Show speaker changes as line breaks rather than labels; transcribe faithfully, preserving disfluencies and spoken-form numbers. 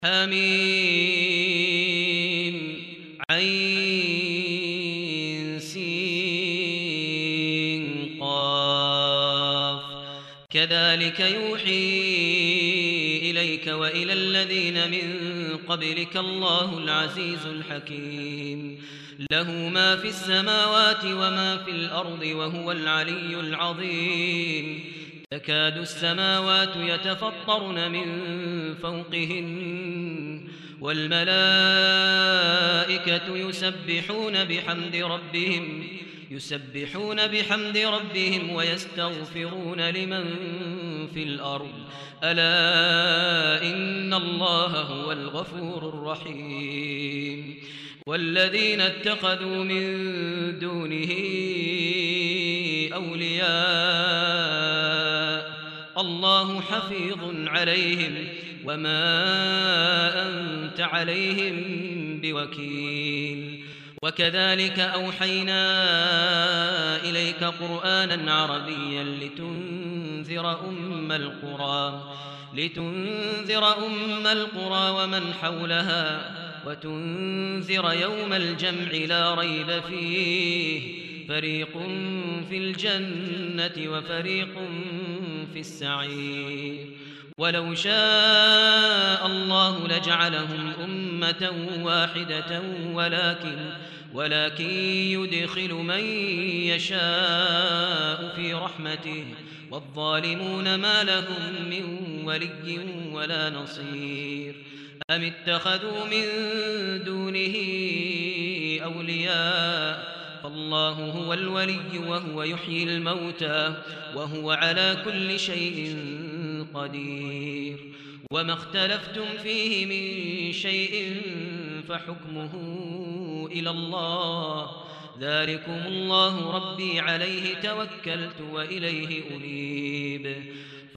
حميم عين سين قاف كذلك يوحي إليك وإلى الذين من قبلك الله العزيز الحكيم له ما في السماوات وما في الأرض وهو العلي العظيم تكاد السماوات يتفطرن من فوقهن والملائكة يسبحون بحمد ربهم يسبحون بحمد ربهم ويستغفرون لمن في الأرض ألا إن الله هو الغفور الرحيم والذين اتخذوا من دونه أولياء الله حفيظ عليهم وما أنت عليهم بوكيل وكذلك أوحينا إليك قرآنا عربيا لتنذر أم القرى لتنذر أم القرى ومن حولها وتنذر يوم الجمع لا ريب فيه فريق في الجنة وفريق في السعير ولو شاء الله لجعلهم أمة واحدة ولكن ولكن يدخل من يشاء في رحمته والظالمون ما لهم من ولي ولا نصير أم اتخذوا من دونه أولياء فالله هو الولي وهو يحيي الموتى وهو على كل شيء قدير وما اختلفتم فيه من شيء فحكمه إلى الله ذلكم الله ربي عليه توكلت وإليه أنيب